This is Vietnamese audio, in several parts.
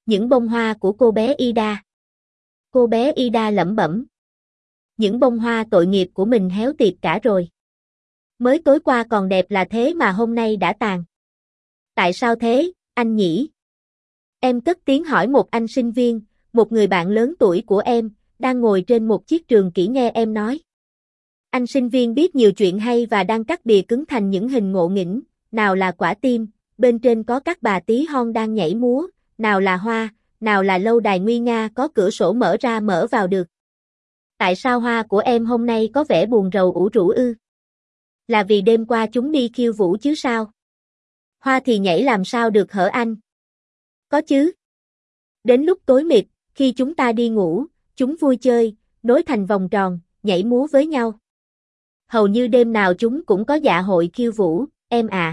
Những bông hoa của cô bé Ida. Cô bé Ida lẩm bẩm. Những bông hoa tội nghiệp của mình héo tiệt cả rồi. Mới tối qua còn đẹp là thế mà hôm nay đã tàn. Tại sao thế, anh nhỉ? Em cất tiếng hỏi một anh sinh viên, một người bạn lớn tuổi của em, đang ngồi trên một chiếc trường kỷ nghe em nói. Anh sinh viên biết nhiều chuyện hay và đang cắt bìa cứng thành những hình ngộ nghĩnh, nào là quả tim, bên trên có các bà tí hon đang nhảy múa, nào là hoa, nào là lâu đài nguy nga có cửa sổ mở ra mở vào được. Tại sao hoa của em hôm nay có vẻ buồn rầu ủ rũ ư? Là vì đêm qua chúng đi khiêu vũ chứ sao? Hoa thì nhảy làm sao được hở anh? Có chứ. Đến lúc tối mịt, khi chúng ta đi ngủ, chúng vui chơi, nối thành vòng tròn, nhảy múa với nhau. Hầu như đêm nào chúng cũng có dạ hội khiêu vũ, em à.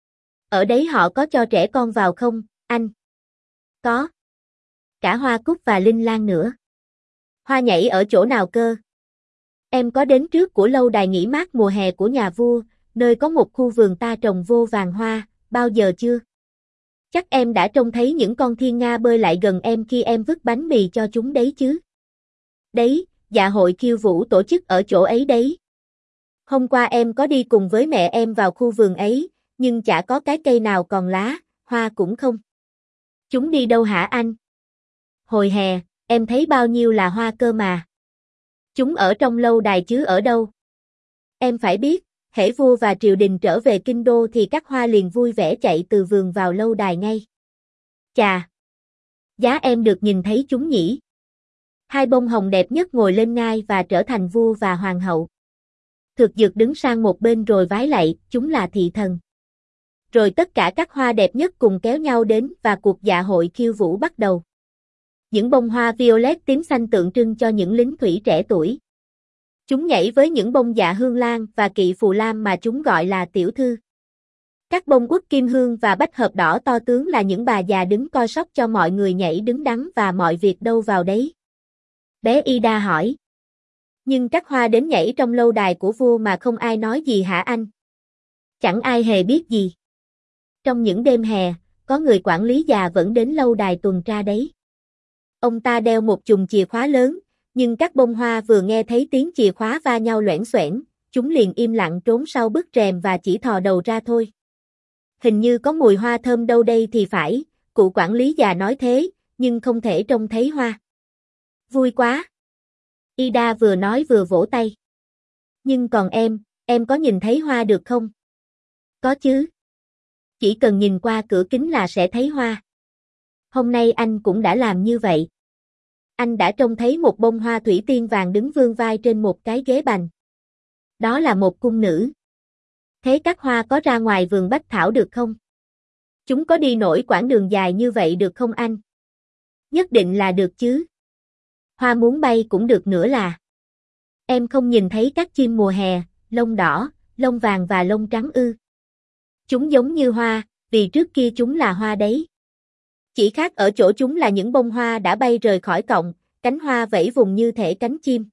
Ở đấy họ có cho trẻ con vào không, anh? Có. Cả Hoa Cúc và Linh Lan nữa. Hoa nhảy ở chỗ nào cơ? Em có đến trước của lâu đài nghỉ mát mùa hè của nhà vua, nơi có một khu vườn ta trồng vô vàn hoa, bao giờ chưa? Chắc em đã trông thấy những con thiên nga bơi lại gần em khi em vứt bánh mì cho chúng đấy chứ? Đấy, dạ hội khiêu vũ tổ chức ở chỗ ấy đấy. Hôm qua em có đi cùng với mẹ em vào khu vườn ấy, nhưng chả có cái cây nào còn lá, hoa cũng không. Chúng đi đâu hả anh? Hồi hè, em thấy bao nhiêu là hoa cơ mà. Chúng ở trong lâu đài chứ ở đâu? Em phải biết, hễ vua và triều đình trở về kinh đô thì các hoa liền vui vẻ chạy từ vườn vào lâu đài ngay. Chà! Giá em được nhìn thấy chúng nhỉ? Hai bông hồng đẹp nhất ngồi lên ngai và trở thành vua và hoàng hậu. Thực dược đứng sang một bên rồi vái lạy, chúng là thị thần. Rồi tất cả các hoa đẹp nhất cùng kéo nhau đến và cuộc dạ hội khiêu vũ bắt đầu. Những bông hoa violet tím xanh tượng trưng cho những lính thủy trẻ tuổi. Chúng nhảy với những bông dạ hương lan và kỵ phù lam mà chúng gọi là tiểu thư. Các bông uất kim hương và bách hợp đỏ to tướng là những bà già đứng coi sóc cho mọi người nhảy đứng đắn và mọi việc đâu vào đấy. Bé Ida hỏi. Nhưng các hoa đến nhảy trong lâu đài của vua mà không ai nói gì hả anh? Chẳng ai hề biết gì. Trong những đêm hè, có người quản lý già vẫn đến lâu đài tuần tra đấy. Ông ta đeo một chùm chìa khóa lớn, nhưng các bông hoa vừa nghe thấy tiếng chìa khóa va nhau loẻng xoẻng, chúng liền im lặng trốn sau bức rèm và chỉ thò đầu ra thôi. Hình như có mùi hoa thơm đâu đây thì phải, cụ quản lý già nói thế, nhưng không thể trông thấy hoa. Vui quá! Ida vừa nói vừa vỗ tay. Nhưng còn em có nhìn thấy hoa được không? Có chứ. Chỉ cần nhìn qua cửa kính là sẽ thấy hoa. Hôm nay anh cũng đã làm như vậy. Anh đã trông thấy một bông hoa thủy tiên vàng đứng vươn vai trên một cái ghế bành. Đó là một cung nữ. Thế các hoa có ra ngoài vườn bách thảo được không? Chúng có đi nổi quãng đường dài như vậy được không anh? Nhất định là được chứ. Hoa muốn bay cũng được nữa là. Em không nhìn thấy các chim mùa hè, lông đỏ, lông vàng và lông trắng ư? Chúng giống như hoa, vì trước kia chúng là hoa đấy. Chỉ khác ở chỗ chúng là những bông hoa đã bay rời khỏi cọng, cánh hoa vẫy vùng như thể cánh chim.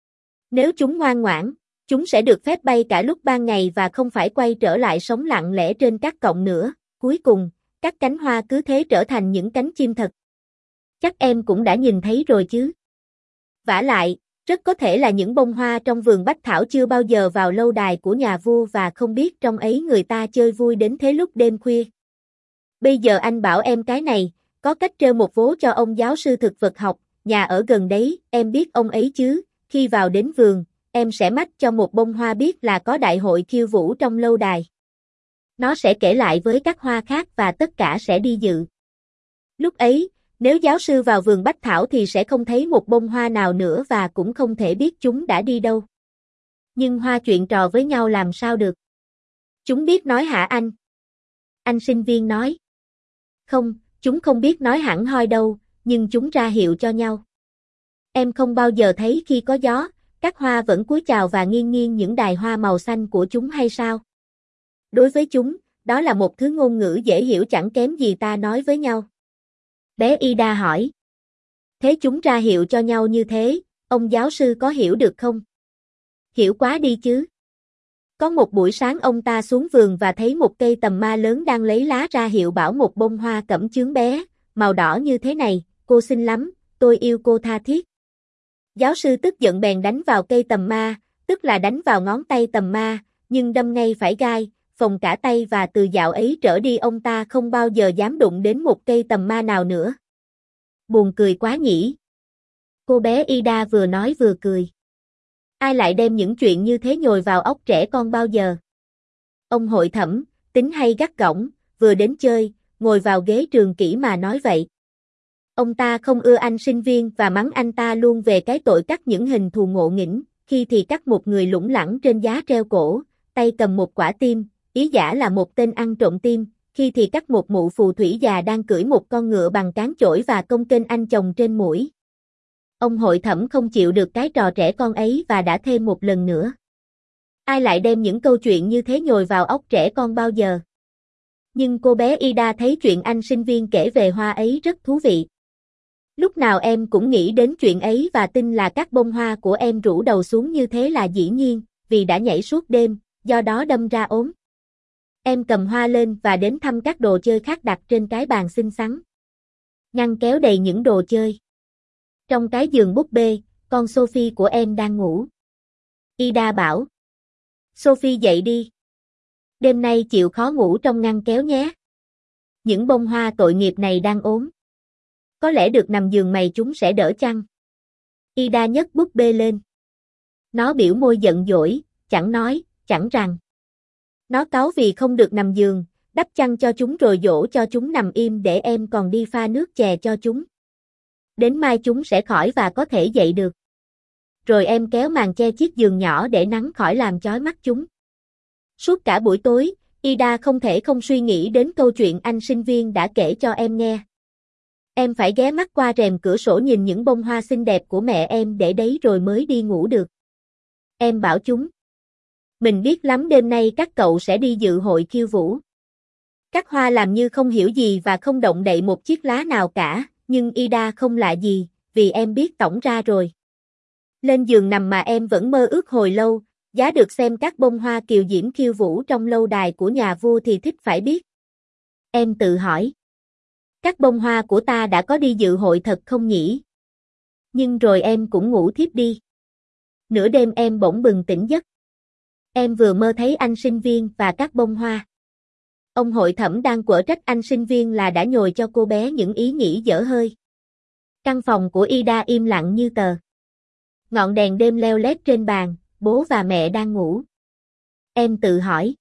Nếu chúng ngoan ngoãn, chúng sẽ được phép bay cả lúc ban ngày và không phải quay trở lại sống lặng lẽ trên các cọng nữa. Cuối cùng, các cánh hoa cứ thế trở thành những cánh chim thật. Chắc em cũng đã nhìn thấy rồi chứ. Vả lại, rất có thể là những bông hoa trong vườn bách thảo chưa bao giờ vào lâu đài của nhà vua và không biết trong ấy người ta chơi vui đến thế lúc đêm khuya. Bây giờ anh bảo em cái này, có cách treo một vố cho ông giáo sư thực vật học, nhà ở gần đấy, em biết ông ấy chứ, khi vào đến vườn, em sẽ mách cho một bông hoa biết là có đại hội khiêu vũ trong lâu đài. Nó sẽ kể lại với các hoa khác và tất cả sẽ đi dự. Lúc ấy, nếu giáo sư vào vườn bách thảo thì sẽ không thấy một bông hoa nào nữa và cũng không thể biết chúng đã đi đâu. Nhưng hoa chuyện trò với nhau làm sao được? Chúng biết nói hả anh? Anh sinh viên nói. Không, chúng không biết nói hẳn hoi đâu, nhưng chúng ra hiệu cho nhau. Em không bao giờ thấy khi có gió, các hoa vẫn cúi chào và nghiêng nghiêng những đài hoa màu xanh của chúng hay sao? Đối với chúng, đó là một thứ ngôn ngữ dễ hiểu chẳng kém gì ta nói với nhau. Bé Ida hỏi. Thế chúng ra hiệu cho nhau như thế, ông giáo sư có hiểu được không? Hiểu quá đi chứ. Có một buổi sáng ông ta xuống vườn và thấy một cây tầm ma lớn đang lấy lá ra hiệu bảo một bông hoa cẩm chướng bé, màu đỏ như thế này, cô xinh lắm, tôi yêu cô tha thiết. Giáo sư tức giận bèn đánh vào cây tầm ma, tức là đánh vào ngón tay tầm ma, nhưng đâm ngay phải gai, phồng cả tay và từ dạo ấy trở đi ông ta không bao giờ dám đụng đến một cây tầm ma nào nữa. Buồn cười quá nhỉ. Cô bé Ida vừa nói vừa cười. Ai lại đem những chuyện như thế nhồi vào óc trẻ con bao giờ? Ông hội thẩm, tính hay gắt gỏng, vừa đến chơi, ngồi vào ghế trường kỷ mà nói vậy. Ông ta không ưa anh sinh viên và mắng anh ta luôn về cái tội cắt những hình thù ngộ nghĩnh, khi thì cắt một người lủng lẳng trên giá treo cổ, tay cầm một quả tim, ý giả là một tên ăn trộm tim, khi thì cắt một mụ phù thủy già đang cưỡi một con ngựa bằng cán chổi và công kênh anh chồng trên mũi. Ông hội thẩm không chịu được cái trò trẻ con ấy và đã thêm một lần nữa. Ai lại đem những câu chuyện như thế nhồi vào óc trẻ con bao giờ? Nhưng cô bé Ida thấy chuyện anh sinh viên kể về hoa ấy rất thú vị. Lúc nào em cũng nghĩ đến chuyện ấy và tin là các bông hoa của em rũ đầu xuống như thế là dĩ nhiên, vì đã nhảy suốt đêm, do đó đâm ra ốm. Em cầm hoa lên và đến thăm các đồ chơi khác đặt trên cái bàn xinh xắn. Ngăn kéo đầy những đồ chơi. Trong cái giường búp bê, con Sophie của em đang ngủ. Ida bảo. Sophie dậy đi. Đêm nay chịu khó ngủ trong ngăn kéo nhé. Những bông hoa tội nghiệp này đang ốm. Có lẽ được nằm giường mày chúng sẽ đỡ chăng? Ida nhấc búp bê lên. Nó biểu môi giận dỗi, chẳng nói, chẳng rằng. Nó cáu vì không được nằm giường, đắp chăn cho chúng rồi dỗ cho chúng nằm im để em còn đi pha nước chè cho chúng. Đến mai chúng sẽ khỏi và có thể dậy được. Rồi em kéo màn che chiếc giường nhỏ để nắng khỏi làm chói mắt chúng. Suốt cả buổi tối, Ida không thể không suy nghĩ đến câu chuyện anh sinh viên đã kể cho em nghe. Em phải ghé mắt qua rèm cửa sổ nhìn những bông hoa xinh đẹp của mẹ em để đấy rồi mới đi ngủ được. Em bảo chúng. Mình biết lắm đêm nay các cậu sẽ đi dự hội khiêu vũ. Các hoa làm như không hiểu gì và không động đậy một chiếc lá nào cả, nhưng Ida không lạ gì, vì em biết tổng ra rồi. Lên giường nằm mà em vẫn mơ ước hồi lâu, giá được xem các bông hoa kiều diễm khiêu vũ trong lâu đài của nhà vua thì thích phải biết. Em tự hỏi. Các bông hoa của ta đã có đi dự hội thật không nhỉ? Nhưng rồi em cũng ngủ thiếp đi. Nửa đêm em bỗng bừng tỉnh giấc. Em vừa mơ thấy anh sinh viên và các bông hoa. Ông hội thẩm đang quở trách anh sinh viên là đã nhồi cho cô bé những ý nghĩ dở hơi. Căn phòng của Ida im lặng như tờ. Ngọn đèn đêm leo lét trên bàn, bố và mẹ đang ngủ. Em tự hỏi.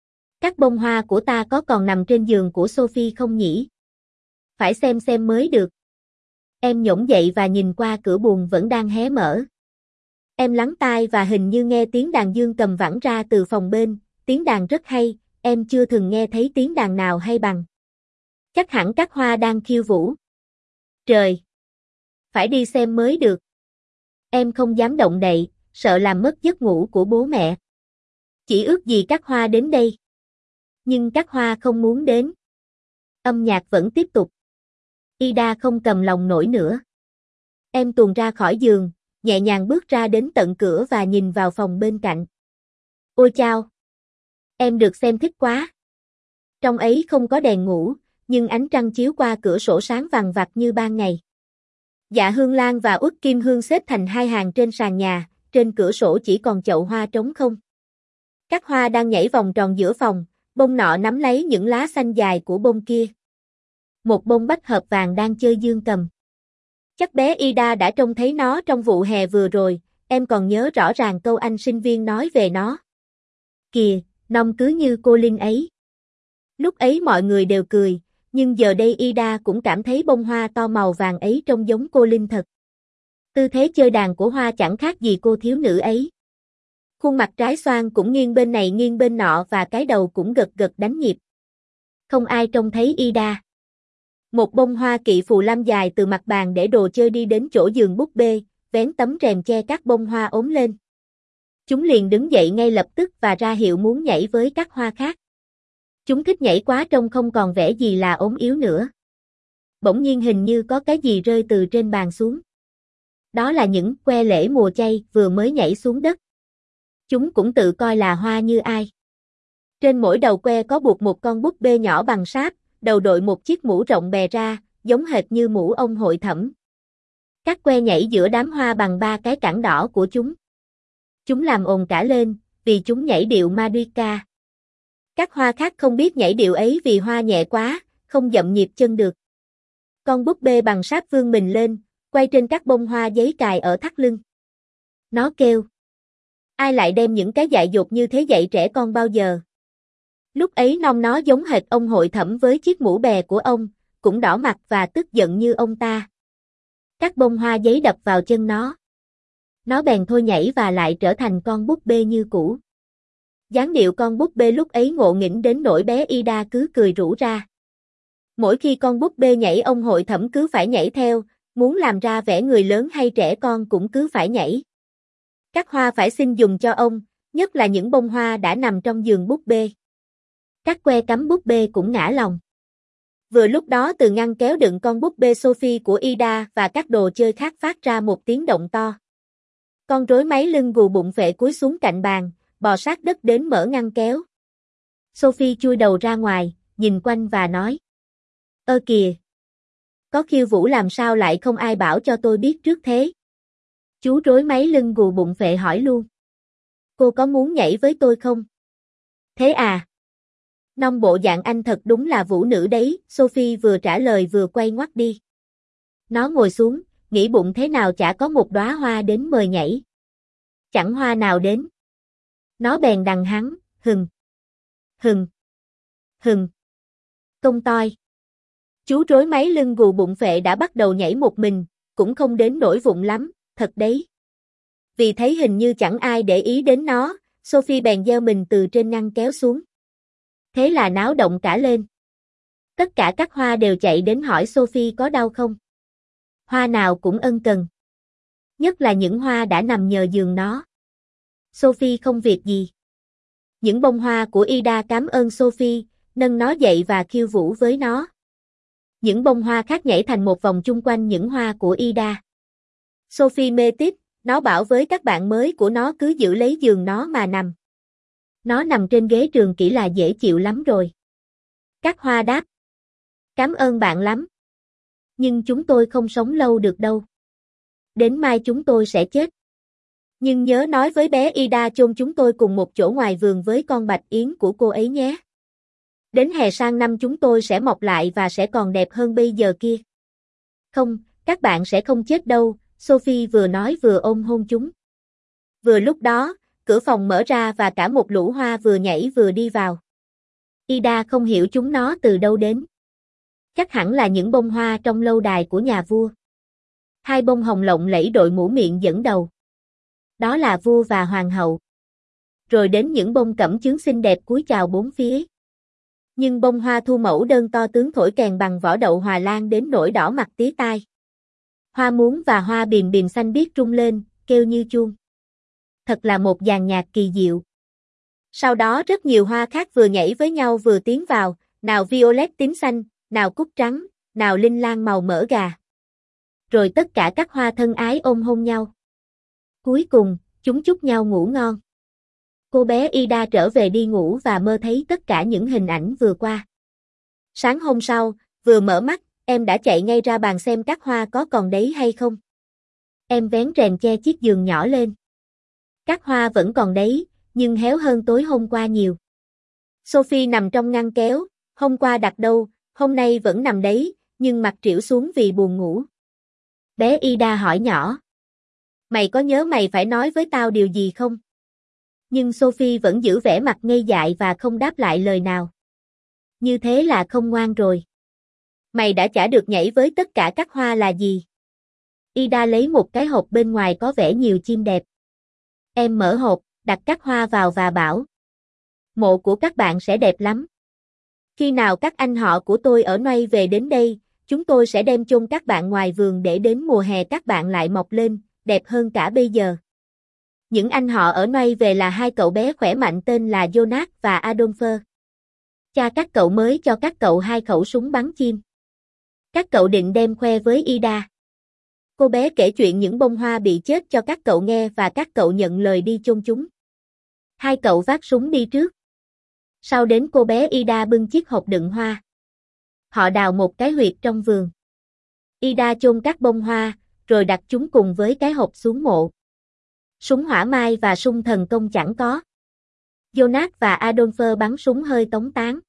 Các bông hoa của ta có còn nằm trên giường của Sophie không nhỉ? Phải xem mới được. Em nhổm dậy và nhìn qua cửa buồng vẫn đang hé mở. Em lắng tai và hình như nghe tiếng đàn dương cầm vẳng ra từ phòng bên, tiếng đàn rất hay, em chưa từng nghe thấy tiếng đàn nào hay bằng. Chắc hẳn các hoa đang khiêu vũ. Trời! Phải đi xem mới được. Em không dám động đậy, sợ làm mất giấc ngủ của bố mẹ. Chỉ ước gì các hoa đến đây. Nhưng các hoa không muốn đến. Âm nhạc vẫn tiếp tục. Ida không cầm lòng nổi nữa. Em tuồn ra khỏi giường, nhẹ nhàng bước ra đến tận cửa và nhìn vào phòng bên cạnh. Ôi chao! Em được xem thích quá. Trong ấy không có đèn ngủ, nhưng ánh trăng chiếu qua cửa sổ sáng vằng vặc như ban ngày. Dạ Hương Lan và Uất Kim Hương xếp thành hai hàng trên sàn nhà, trên cửa sổ chỉ còn chậu hoa trống không. Các hoa đang nhảy vòng tròn giữa phòng, bông nọ nắm lấy những lá xanh dài của bông kia. Một bông bách hợp vàng đang chơi dương cầm. Chắc bé Ida đã trông thấy nó trong vụ hè vừa rồi, em còn nhớ rõ ràng câu anh sinh viên nói về nó. Kìa, nông cứ như cô Linh ấy. Lúc ấy mọi người đều cười, nhưng giờ đây Ida cũng cảm thấy bông hoa to màu vàng ấy trông giống cô Linh thật. Tư thế chơi đàn của hoa chẳng khác gì cô thiếu nữ ấy. Khuôn mặt trái xoan cũng nghiêng bên này nghiêng bên nọ và cái đầu cũng gật gật đánh nhịp. Không ai trông thấy Ida. Một bông hoa kỵ phù lam dài từ mặt bàn để đồ chơi đi đến chỗ giường búp bê, vén tấm rèm che các bông hoa ốm lên. Chúng liền đứng dậy ngay lập tức và ra hiệu muốn nhảy với các hoa khác. Chúng thích nhảy quá trông không còn vẻ gì là ốm yếu nữa. Bỗng nhiên hình như có cái gì rơi từ trên bàn xuống. Đó là những que lễ mùa chay vừa mới nhảy xuống đất. Chúng cũng tự coi là hoa như ai. Trên mỗi đầu que có buộc một con búp bê nhỏ bằng sáp, đầu đội một chiếc mũ rộng bè ra, giống hệt như mũ ông hội thẩm. Các que nhảy giữa đám hoa bằng 3 cái cẳng đỏ của chúng. Chúng làm ồn cả lên, vì chúng nhảy điệu Madriga. Các hoa khác không biết nhảy điệu ấy vì hoa nhẹ quá, không dậm nhịp chân được. Con búp bê bằng sáp vươn mình lên, quay trên các bông hoa giấy cài ở thắt lưng. Nó kêu. Ai lại đem những cái dại dột như thế dạy trẻ con bao giờ? Lúc ấy nó giống hệt ông hội thẩm với chiếc mũ bè của ông, cũng đỏ mặt và tức giận như ông ta. Các bông hoa giấy đập vào chân nó. Nó bèn thôi nhảy và lại trở thành con búp bê như cũ. Dáng điệu con búp bê lúc ấy ngộ nghĩnh đến nỗi bé Ida cứ cười rủ ra. Mỗi khi con búp bê nhảy ông hội thẩm cứ phải nhảy theo, muốn làm ra vẻ người lớn hay trẻ con cũng cứ phải nhảy. Các hoa phải xin dùng cho ông, nhất là những bông hoa đã nằm trong giường búp bê. Các que cắm búp bê cũng ngã lòng. Vừa lúc đó từ ngăn kéo đựng con búp bê Sophie của Ida và các đồ chơi khác phát ra một tiếng động to. Con rối máy lưng gù bụng phệ cúi xuống cạnh bàn, bò sát đất đến mở ngăn kéo. Sophie chui đầu ra ngoài, nhìn quanh và nói. Ơ kìa! Có khiêu vũ làm sao lại không ai bảo cho tôi biết trước thế? Chú rối máy lưng gù bụng phệ hỏi luôn. Cô có muốn nhảy với tôi không? Thế à? Nong bộ dạng anh thật đúng là vũ nữ đấy, Sophie vừa trả lời vừa quay ngoắt đi. Nó ngồi xuống, nghĩ bụng thế nào chả có một đóa hoa đến mời nhảy. Chẳng hoa nào đến. Nó bèn đằng hắn, hừng. Công toi. Chú rối máy lưng gù bụng phệ đã bắt đầu nhảy một mình, cũng không đến nỗi vụng lắm, thật đấy. Vì thấy hình như chẳng ai để ý đến nó, Sophie bèn gieo mình từ trên ngăn kéo xuống. Thế là náo động cả lên. Tất cả các hoa đều chạy đến hỏi Sophie có đau không. Hoa nào cũng ân cần. Nhất là những hoa đã nằm nhờ giường nó. Sophie không việc gì. Những bông hoa của Ida cảm ơn Sophie, nâng nó dậy và khiêu vũ với nó. Những bông hoa khác nhảy thành một vòng chung quanh những hoa của Ida. Sophie mê tít, nó bảo với các bạn mới của nó cứ giữ lấy giường nó mà nằm. Nó nằm trên ghế trường kỷ là dễ chịu lắm rồi. Các hoa đáp. Cảm ơn bạn lắm. Nhưng chúng tôi không sống lâu được đâu. Đến mai chúng tôi sẽ chết. Nhưng nhớ nói với bé Ida chôn chúng tôi cùng một chỗ ngoài vườn với con bạch yến của cô ấy nhé. Đến hè sang năm chúng tôi sẽ mọc lại và sẽ còn đẹp hơn bây giờ kia. Không, các bạn sẽ không chết đâu, Sophie vừa nói vừa ôm hôn chúng. Vừa lúc đó, cửa phòng mở ra và cả một lũ hoa vừa nhảy vừa đi vào. Ida không hiểu chúng nó từ đâu đến. Chắc hẳn là những bông hoa trong lâu đài của nhà vua. 2 bông hồng lộng lẫy đội mũ miệng dẫn đầu. Đó là vua và hoàng hậu. Rồi đến những bông cẩm chướng xinh đẹp cúi chào bốn phía. Nhưng bông hoa thu mẫu đơn to tướng thổi kèn bằng vỏ đậu hòa lan đến nỗi đỏ mặt tía tai. Hoa muống và hoa bìm bìm xanh biếc rung lên, kêu như chuông. Thật là một dàn nhạc kỳ diệu. Sau đó rất nhiều hoa khác vừa nhảy với nhau vừa tiến vào, nào violet tím xanh, nào cúc trắng, nào linh lan màu mỡ gà. Rồi tất cả các hoa thân ái ôm hôn nhau. Cuối cùng, chúng chúc nhau ngủ ngon. Cô bé Ida trở về đi ngủ và mơ thấy tất cả những hình ảnh vừa qua. Sáng hôm sau, vừa mở mắt, em đã chạy ngay ra bàn xem các hoa có còn đấy hay không. Em vén rèm che chiếc giường nhỏ lên. Các hoa vẫn còn đấy, nhưng héo hơn tối hôm qua nhiều. Sophie nằm trong ngăn kéo, hôm qua đặt đâu, hôm nay vẫn nằm đấy, nhưng mặt trĩu xuống vì buồn ngủ. Bé Ida hỏi nhỏ. Mày có nhớ mày phải nói với tao điều gì không? Nhưng Sophie vẫn giữ vẻ mặt ngây dại và không đáp lại lời nào. Như thế là không ngoan rồi. Mày đã chả được nhảy với tất cả các hoa là gì? Ida lấy một cái hộp bên ngoài có vẻ nhiều chim đẹp. Em mở hộp, đặt các hoa vào và bảo. Mộ của các bạn sẽ đẹp lắm. Khi nào các anh họ của tôi ở Noay về đến đây, chúng tôi sẽ đem chôn các bạn ngoài vườn để đến mùa hè các bạn lại mọc lên, đẹp hơn cả bây giờ. Những anh họ ở Noay về là 2 cậu bé khỏe mạnh tên là Jonas và Adolphe. Cha các cậu mới cho các cậu 2 khẩu súng bắn chim. Các cậu định đem khoe với Ida. Cô bé kể chuyện những bông hoa bị chết cho các cậu nghe và các cậu nhận lời đi chôn chúng. 2 cậu vác súng đi trước. Sau đến cô bé Ida bưng chiếc hộp đựng hoa. Họ đào một cái huyệt trong vườn. Ida chôn các bông hoa, rồi đặt chúng cùng với cái hộp xuống mộ. Súng hỏa mai và súng thần công chẳng có. Jonas và Adolphe bắn súng hơi tống tán.